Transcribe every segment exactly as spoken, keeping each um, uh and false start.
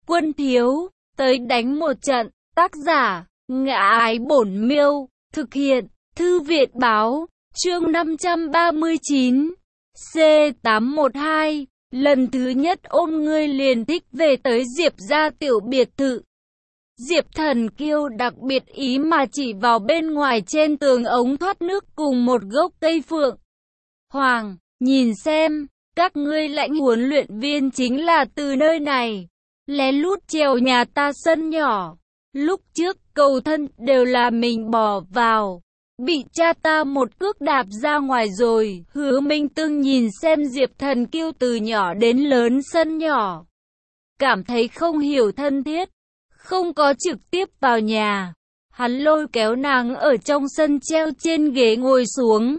Quân thiếu, tới đánh một trận. Tác giả, Ngã Ái Bổn Miêu. Thực hiện, Thư viện Báo. Chương năm trăm ba mươi chín. C tám một hai. Lần thứ nhất ôm ngươi liền thích về tới Diệp gia tiểu biệt thự. Diệp Thần Kiêu đặc biệt ý mà chỉ vào bên ngoài trên tường ống thoát nước cùng một gốc cây phượng hoàng. Nhìn xem, các ngươi lãnh huấn luyện viên chính là từ nơi này. Lén lút trèo nhà ta sân nhỏ. Lúc trước cầu thân đều là mình bỏ vào. Bị cha ta một cước đạp ra ngoài rồi. Hứa Minh Tương nhìn xem Diệp Thần Kiêu từ nhỏ đến lớn sân nhỏ. Cảm thấy không hiểu thân thiết. Không có trực tiếp vào nhà. Hắn lôi kéo nàng ở trong sân treo trên ghế ngồi xuống.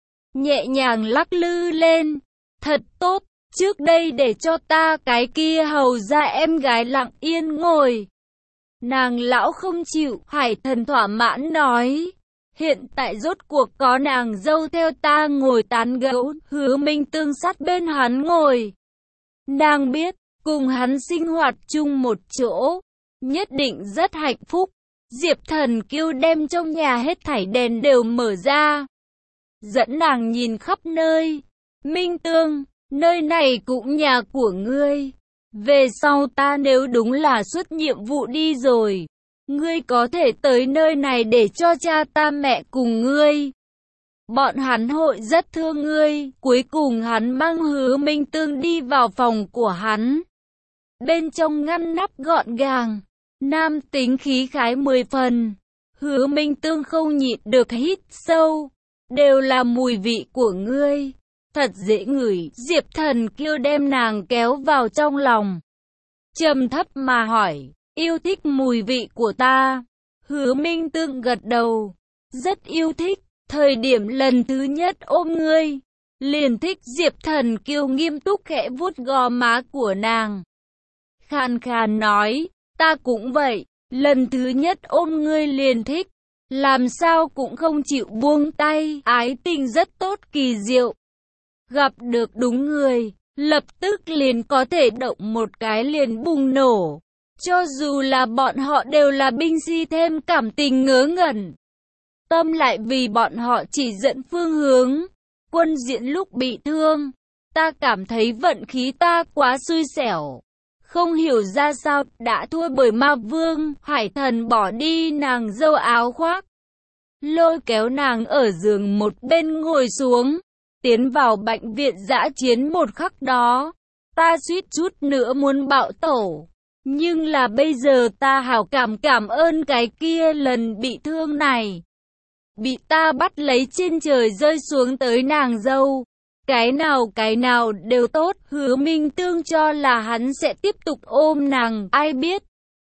Nhẹ nhàng lắc lư lên. Thật tốt, trước đây để cho ta cái kia hầu ra em gái lặng yên ngồi. Nàng lão không chịu, Hải Thần thỏa mãn nói. Hiện tại rốt cuộc có nàng dâu theo ta ngồi tán gẫu. Hứa Minh Tương sát bên hắn ngồi. Nàng biết, cùng hắn sinh hoạt chung một chỗ, nhất định rất hạnh phúc. Diệp Thần Kiêu đem trong nhà hết thảy đèn đều mở ra. Dẫn nàng nhìn khắp nơi. Minh Tương, nơi này cũng nhà của ngươi. Về sau ta nếu đúng là xuất nhiệm vụ đi rồi, ngươi có thể tới nơi này để cho cha ta mẹ cùng ngươi. Bọn hắn hội rất thương ngươi. Cuối cùng hắn mang Hứa Minh Tương đi vào phòng của hắn. Bên trong ngăn nắp gọn gàng, nam tính khí khái mười phần. Hứa Minh Tương không nhịn được hít sâu. Đều là mùi vị của ngươi. Thật dễ ngửi. Diệp Thần Kiêu đem nàng kéo vào trong lòng. Trầm thấp mà hỏi, yêu thích mùi vị của ta? Hứa Minh Tương gật đầu. Rất yêu thích. Thời điểm lần thứ nhất ôm ngươi, liền thích. Diệp Thần Kiêu nghiêm túc khẽ vuốt gò má của nàng. Khàn khàn nói, ta cũng vậy. Lần thứ nhất ôm ngươi liền thích. Làm sao cũng không chịu buông tay. Ái tình rất tốt, kỳ diệu. Gặp được đúng người, lập tức liền có thể động một cái liền bùng nổ. Cho dù là bọn họ đều là binh si thêm cảm tình ngớ ngẩn. Tâm lại vì bọn họ chỉ dẫn phương hướng. Quân Diễn lúc bị thương, ta cảm thấy vận khí ta quá xui xẻo. Không hiểu ra sao đã thua bởi ma vương. Hải Thần bỏ đi nàng dâu áo khoác, lôi kéo nàng ở giường một bên ngồi xuống. Tiến vào bệnh viện dã chiến một khắc đó, ta suýt chút nữa muốn bạo tổ. Nhưng là bây giờ ta hảo cảm cảm ơn cái kia lần bị thương này. Bị ta bắt lấy trên trời rơi xuống tới nàng dâu. Cái nào cái nào đều tốt. Hứa Minh Tương cho là hắn sẽ tiếp tục ôm nàng. Ai biết.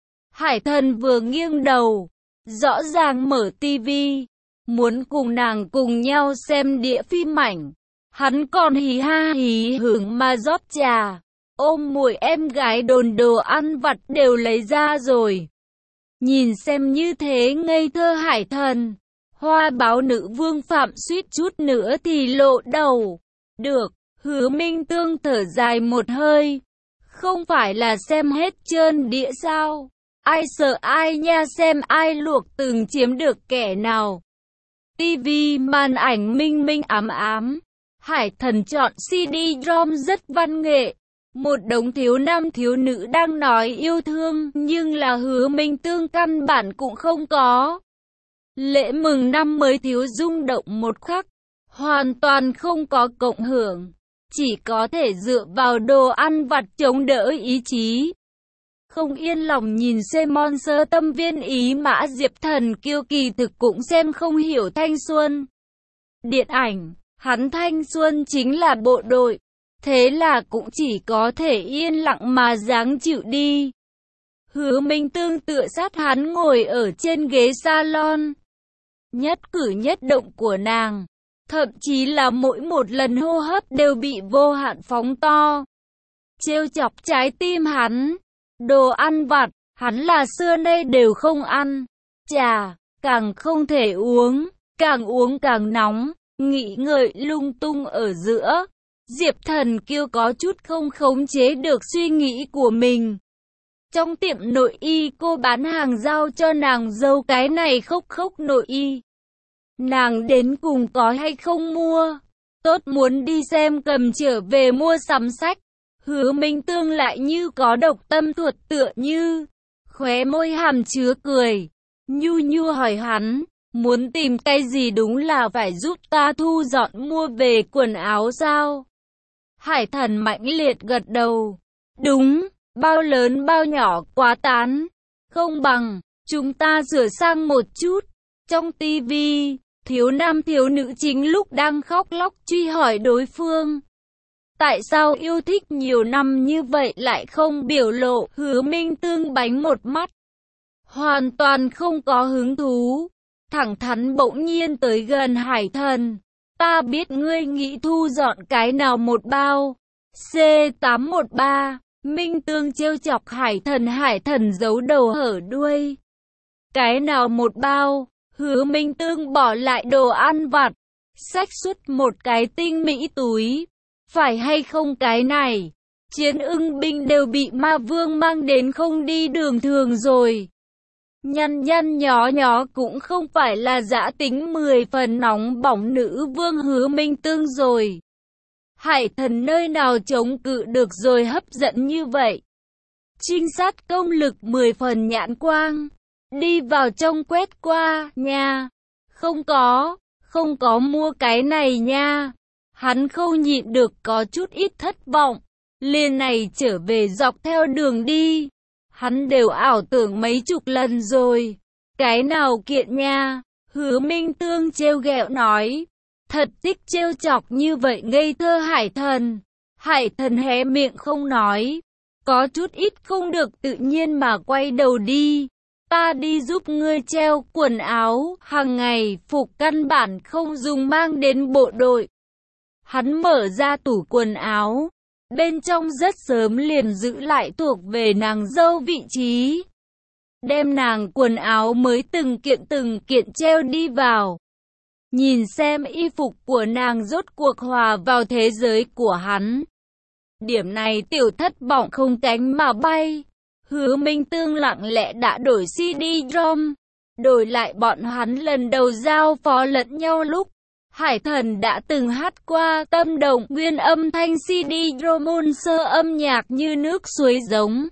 Hải Thần vừa nghiêng đầu, rõ ràng mở tivi, muốn cùng nàng cùng nhau xem đĩa phim ảnh. Hắn còn hí ha hí hưởng mà rót trà. Ôm mùi em gái đồn đồ ăn vặt đều lấy ra rồi. Nhìn xem như thế ngây thơ Hải Thần. Hoa báo nữ vương Phạm suýt chút nữa thì lộ đầu. Được, Hứa Minh Tương thở dài một hơi. Không phải là xem hết trơn đĩa sao? Ai sợ ai nha, xem ai luộc từng chiếm được kẻ nào. Tivi màn ảnh minh minh ám ám. Hải Thần chọn xê đê-ROM rất văn nghệ. Một đống thiếu nam thiếu nữ đang nói yêu thương, nhưng là Hứa Minh Tương căn bản cũng không có. Lễ mừng năm mới thiếu rung động một khắc, hoàn toàn không có cộng hưởng, chỉ có thể dựa vào đồ ăn vặt chống đỡ ý chí. Không yên lòng nhìn xem Monster tâm viên ý mã. Diệp Thần Kiêu kỳ thực cũng xem không hiểu thanh xuân điện ảnh. Hắn thanh xuân chính là bộ đội. Thế là cũng chỉ có thể yên lặng mà dáng chịu đi. Hứa Minh Tương tựa sát hắn ngồi ở trên ghế salon. Nhất cử nhất động của nàng, thậm chí là mỗi một lần hô hấp đều bị vô hạn phóng to. Trêu chọc trái tim hắn. Đồ ăn vặt, hắn là xưa nay đều không ăn. Trà, càng không thể uống, càng uống càng nóng. Nghĩ ngợi lung tung ở giữa, Diệp Thần Kiêu có chút không khống chế được suy nghĩ của mình. Trong tiệm nội y cô bán hàng giao cho nàng dâu cái này khốc khốc nội y. Nàng đến cùng có hay không mua? Tốt muốn đi xem cầm trở về mua sắm sách. Hứa Minh Tương lại như có độc tâm thuật tựa như. Khóe môi hàm chứa cười. Nhu nhu hỏi hắn. Muốn tìm cái gì đúng là phải giúp ta thu dọn mua về quần áo sao? Hải Thần mãnh liệt gật đầu. Đúng, bao lớn bao nhỏ quá tán. Không bằng, chúng ta sửa sang một chút. Trong tivi, thiếu nam thiếu nữ chính lúc đang khóc lóc truy hỏi đối phương. Tại sao yêu thích nhiều năm như vậy lại không biểu lộ? Hứa Minh Tương bánh một mắt. Hoàn toàn không có hứng thú. Thẳng thắn bỗng nhiên tới gần Hải Thần. Ta biết ngươi nghĩ thu dọn cái nào một bao. C tám một ba. Minh Tương trêu chọc Hải Thần. Hải Thần giấu đầu hở đuôi. Cái nào một bao? Hứa Minh Tương bỏ lại đồ ăn vặt. Xách xuất một cái tinh mỹ túi. Phải hay không cái này? Chiến ưng binh đều bị ma vương mang đến không đi đường thường rồi. Nhăn nhăn nhó nhó cũng không phải là dã tính mười phần nóng bỏng nữ vương Hứa Minh Tương rồi. Hải Thần nơi nào chống cự được rồi hấp dẫn như vậy. Trinh sát công lực mười phần nhãn quang. Đi vào trong quét qua, nha. Không có, không có mua cái này nha. Hắn không nhịn được có chút ít thất vọng. Liền này trở về dọc theo đường đi. Hắn đều ảo tưởng mấy chục lần rồi. Cái nào kiện nha? Hứa Minh Tương trêu ghẹo nói. Thật thích trêu chọc như vậy ngây thơ Hải Thần. Hải Thần hé miệng không nói. Có chút ít không được tự nhiên mà quay đầu đi. Ta đi giúp ngươi treo quần áo. Hàng ngày phục căn bản không dùng mang đến bộ đội. Hắn mở ra tủ quần áo. Bên trong rất sớm liền giữ lại thuộc về nàng dâu vị trí. Đem nàng quần áo mới từng kiện từng kiện treo đi vào. Nhìn xem y phục của nàng rốt cuộc hòa vào thế giới của hắn. Điểm này tiểu thất vọng không cánh mà bay. Hứa Minh Tương lặng lẽ đã đổi xê đê-ROM. Đổi lại bọn hắn lần đầu giao phó lẫn nhau lúc. Hải Thần đã từng hát qua Tâm Động nguyên âm thanh xê đê-ROM sơ âm nhạc như nước suối giống.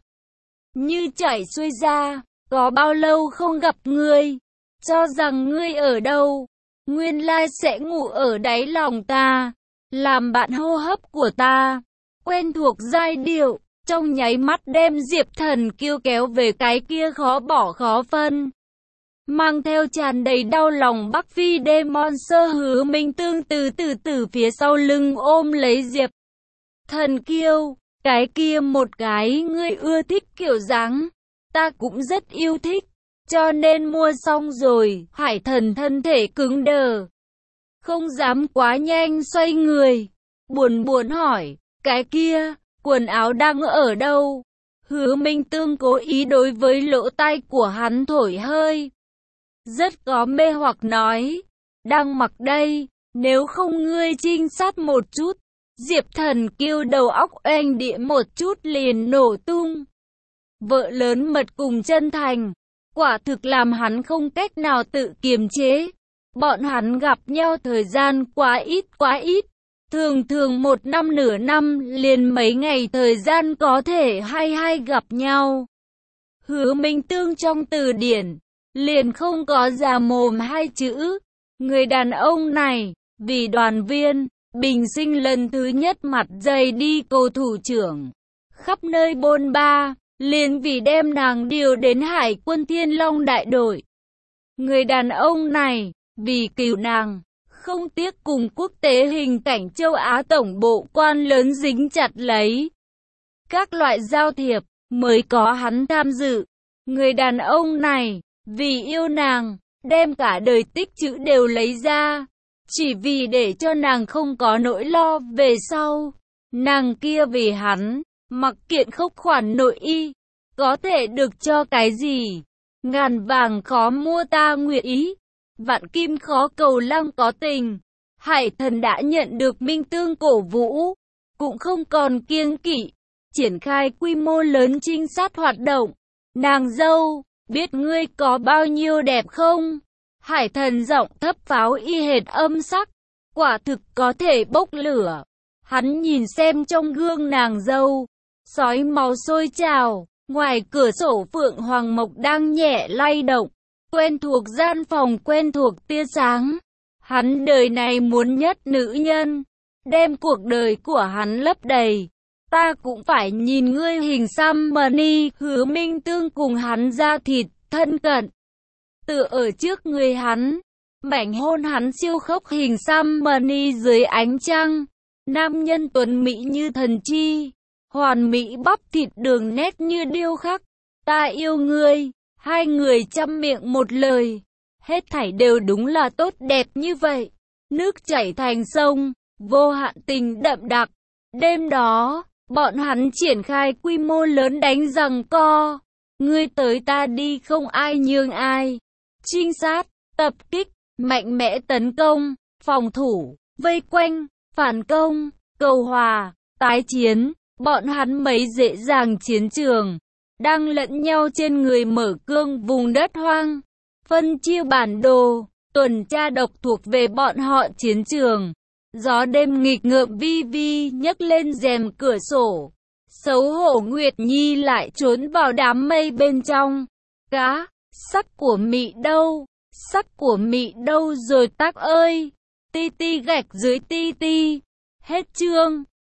Như chảy xuôi ra, có bao lâu không gặp ngươi, cho rằng ngươi ở đâu, nguyên lai sẽ ngủ ở đáy lòng ta, làm bạn hô hấp của ta, quen thuộc giai điệu, trong nháy mắt đem Diệp Thần Kiêu kéo về cái kia khó bỏ khó phân. Mang theo tràn đầy đau lòng Bắc Phi Demon sơ Hứa Minh Tương từ từ từ phía sau lưng ôm lấy Diệp Thần Kiêu. Cái kia một cái ngươi ưa thích kiểu dáng, ta cũng rất yêu thích, cho nên mua xong rồi. Hải Thần thân thể cứng đờ, không dám quá nhanh xoay người, buồn buồn hỏi, cái kia, quần áo đang ở đâu? Hứa Minh Tương cố ý đối với lỗ tai của hắn thổi hơi. Rất có mê hoặc nói, đang mặc đây, nếu không ngươi trinh sát một chút. Diệp Thần Kiêu đầu óc oanh địa một chút liền nổ tung. Vợ lớn mật cùng chân thành, quả thực làm hắn không cách nào tự kiềm chế. Bọn hắn gặp nhau thời gian quá ít quá ít. Thường thường một năm nửa năm liền mấy ngày thời gian có thể hay hay gặp nhau. Hứa Minh Tương trong từ điển liền không có già mồm hai chữ. Người đàn ông này vì đoàn viên bình sinh lần thứ nhất mặt dày đi cầu thủ trưởng, khắp nơi bôn ba, liền vì đem nàng điều đến Hải quân Thiên Long đại đội. Người đàn ông này vì cứu nàng, không tiếc cùng quốc tế hình cảnh châu Á tổng bộ quan lớn dính chặt lấy. Các loại giao thiệp mới có hắn tham dự. Người đàn ông này vì yêu nàng, đem cả đời tích trữ đều lấy ra, chỉ vì để cho nàng không có nỗi lo về sau. Nàng kia vì hắn, mặc kiện khốc khoản nội y, có thể được cho cái gì? Ngàn vàng khó mua ta nguyện ý, vạn kim khó cầu lăng có tình. Hải Thần đã nhận được Minh Tương cổ vũ, cũng không còn kiêng kỵ, triển khai quy mô lớn trinh sát hoạt động. Nàng dâu, biết ngươi có bao nhiêu đẹp không? Hải thần giọng thấp pháo y hệt âm sắc, quả thực có thể bốc lửa. Hắn nhìn xem trong gương nàng dâu, sói máu sôi trào, ngoài cửa sổ phượng hoàng mộc đang nhẹ lay động, quen thuộc gian phòng, quen thuộc tia sáng. Hắn đời này muốn nhất nữ nhân, đem cuộc đời của hắn lấp đầy. Ta cũng phải nhìn ngươi hình xăm Money, Hứa Minh Tương cùng hắn da thịt, thân cận. Tựa ở trước người hắn, mảnh hôn hắn siêu khốc hình xăm Money dưới ánh trăng. Nam nhân tuấn mỹ như thần chi, hoàn mỹ bắp thịt đường nét như điêu khắc. Ta yêu ngươi, hai người chăm miệng một lời. Hết thảy đều đúng là tốt đẹp như vậy. Nước chảy thành sông, vô hạn tình đậm đặc. Đêm đó, bọn hắn triển khai quy mô lớn đánh giằng co. Ngươi tới ta đi không ai nhường ai. Trinh sát, tập kích, mạnh mẽ tấn công, phòng thủ, vây quanh, phản công, cầu hòa, tái chiến. Bọn hắn mấy dễ dàng chiến trường, đang lẫn nhau trên người mở cương vùng đất hoang. Phân chia bản đồ, tuần tra độc thuộc về bọn họ chiến trường. Gió đêm nghịch ngợm vi vi nhấc lên rèm cửa sổ. Xấu hổ Nguyệt Nhi lại trốn vào đám mây bên trong. Cá, sắc của mị đâu? Sắc của mị đâu rồi tác ơi? Ti ti gạch dưới ti ti. Hết chương.